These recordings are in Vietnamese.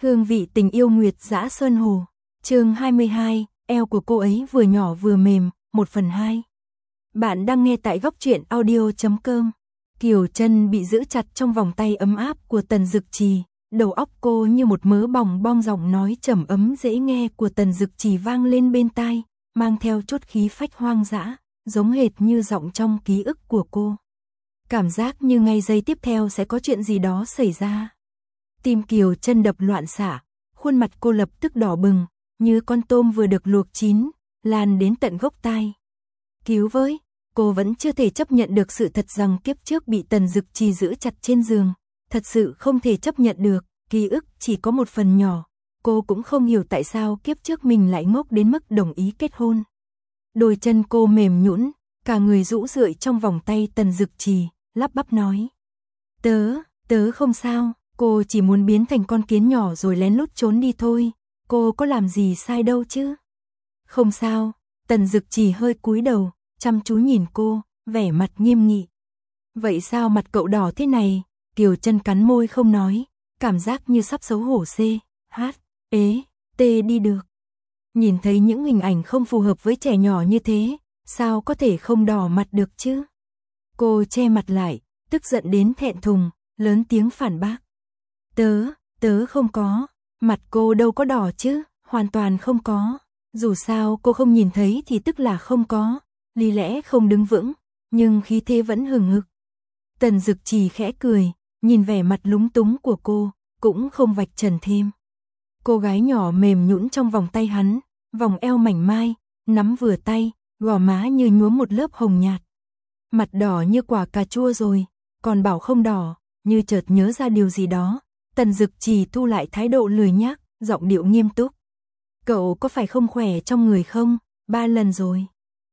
Hương vị tình yêu Nguyệt Dã Sơn Hồ. Chương 22, eo của cô ấy vừa nhỏ vừa mềm, 1/2. Bạn đang nghe tại góc truyện audio.com. Kiều Chân bị giữ chặt trong vòng tay ấm áp của Tần Dực Trì, đầu óc cô như một mớ bòng bong, giọng nói trầm ấm dễ nghe của Tần Dực Trì vang lên bên tai, mang theo chút khí phách hoang dã, giống hệt như giọng trong ký ức của cô. Cảm giác như ngay giây tiếp theo sẽ có chuyện gì đó xảy ra. Tim Kiều Chân đập loạn xạ, khuôn mặt cô lập tức đỏ bừng, như con tôm vừa được luộc chín, lan đến tận gốc tai. Cứu với, cô vẫn chưa thể chấp nhận được sự thật rằng kiếp trước bị Tần Dực Trì giữ chặt trên giường, thật sự không thể chấp nhận được, ký ức chỉ có một phần nhỏ, cô cũng không hiểu tại sao kiếp trước mình lại ngốc đến mức đồng ý kết hôn. Đôi chân cô mềm nhũn, cả người rũ rượi trong vòng tay Tần Dực Trì, lắp bắp nói: Tớ không sao, cô chỉ muốn biến thành con kiến nhỏ rồi lén lút trốn đi thôi, cô có làm gì sai đâu chứ. Không sao, Tần Dực Trì hơi cúi đầu, chăm chú nhìn cô, vẻ mặt nghiêm nghị. Vậy sao mặt cậu đỏ thế này? Kiều Chân cắn môi không nói, cảm giác như sắp xấu hổ đi được. Nhìn thấy những hình ảnh không phù hợp với trẻ nhỏ như thế, sao có thể không đỏ mặt được chứ? Cô che mặt lại, tức giận đến thẹn thùng, lớn tiếng phản bác. Tớ không có, mặt cô đâu có đỏ chứ, hoàn toàn không có. Dù sao cô không nhìn thấy thì tức là không có, lý lẽ không đứng vững, nhưng khí thế vẫn hừng hực. Tần Dực Trì khẽ cười, nhìn vẻ mặt lúng túng của cô, cũng không vạch trần thêm. Cô gái nhỏ mềm nhũn trong vòng tay hắn, vòng eo mảnh mai, nắm vừa tay, gò má như nhuốm một lớp hồng nhạt. Mặt đỏ như quả cà chua rồi, còn bảo không đỏ, như chợt nhớ ra điều gì đó. Tần Dực Trì thu lại thái độ lười nhác, giọng điệu nghiêm túc. Cậu có phải không khỏe trong người không? 3 lần rồi.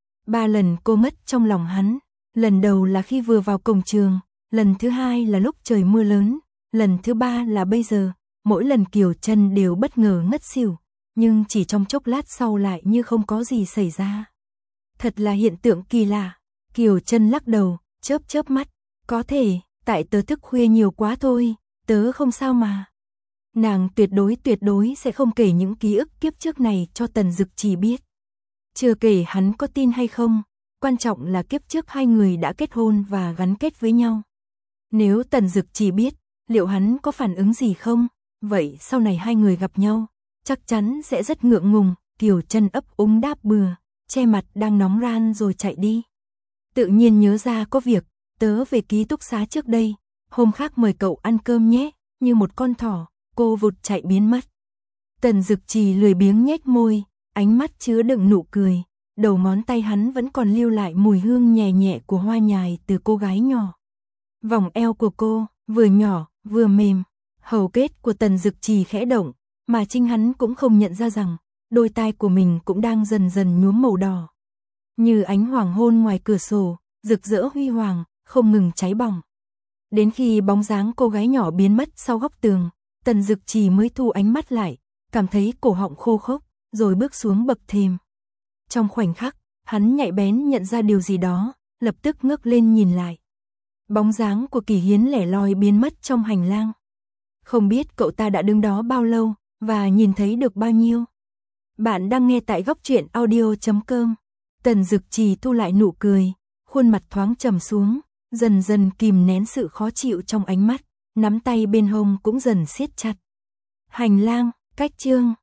3 lần cô mất trong lòng hắn. Lần đầu là khi vừa vào cổng trường, lần thứ hai là lúc trời mưa lớn, lần thứ ba là bây giờ. Mỗi lần Kiều Chân đều bất ngờ ngất xỉu, nhưng chỉ trong chốc lát sau lại như không có gì xảy ra. Thật là hiện tượng kỳ lạ. Kiều Chân lắc đầu, chớp mắt. Có thể, tại tớ thức khuya nhiều quá thôi, tớ không sao mà. Nàng tuyệt đối sẽ không kể những ký ức kiếp trước này cho Tần Dực Trì biết. Chưa kể hắn có tin hay không, quan trọng là kiếp trước hai người đã kết hôn và gắn kết với nhau. Nếu Tần Dực Trì biết, liệu hắn có phản ứng gì không? Vậy sau này hai người gặp nhau, chắc chắn sẽ rất ngượng ngùng. Kiều Chân ấp úng đáp bừa, che mặt đang nóng ran rồi chạy đi. Tự nhiên nhớ ra có việc, tớ về ký túc xá trước đây, hôm khác mời cậu ăn cơm nhé. Như một con thỏ, cô vụt chạy biến mất. Tần Dực Trì lười biếng nhếch môi, ánh mắt chứa đựng nụ cười, đầu ngón tay hắn vẫn còn lưu lại mùi hương nhẹ nhẹ của hoa nhài từ cô gái nhỏ. Vòng eo của cô, vừa nhỏ, vừa mềm, hầu kết của Tần Dực Trì khẽ động, mà chính hắn cũng không nhận ra rằng, đôi tai của mình cũng đang dần dần nhuốm màu đỏ. Như ánh hoàng hôn ngoài cửa sổ, rực rỡ huy hoàng, không ngừng cháy bỏng. Đến khi bóng dáng cô gái nhỏ biến mất sau góc tường, Tần Dực Trì mới thu ánh mắt lại, cảm thấy cổ họng khô khốc, rồi bước xuống bậc thềm. Trong khoảnh khắc, hắn nhạy bén nhận ra điều gì đó, lập tức ngước lên nhìn lại. Bóng dáng của Kỳ Hiến lẻ loi biến mất trong hành lang. Không biết cậu ta đã đứng đó bao lâu, và nhìn thấy được bao nhiêu. Bạn đang nghe tại góc truyện audio.com. Tần Dực Trì thu lại nụ cười, khuôn mặt thoáng trầm xuống, dần dần kìm nén sự khó chịu trong ánh mắt, nắm tay bên hông cũng dần siết chặt. Hành lang, cách chương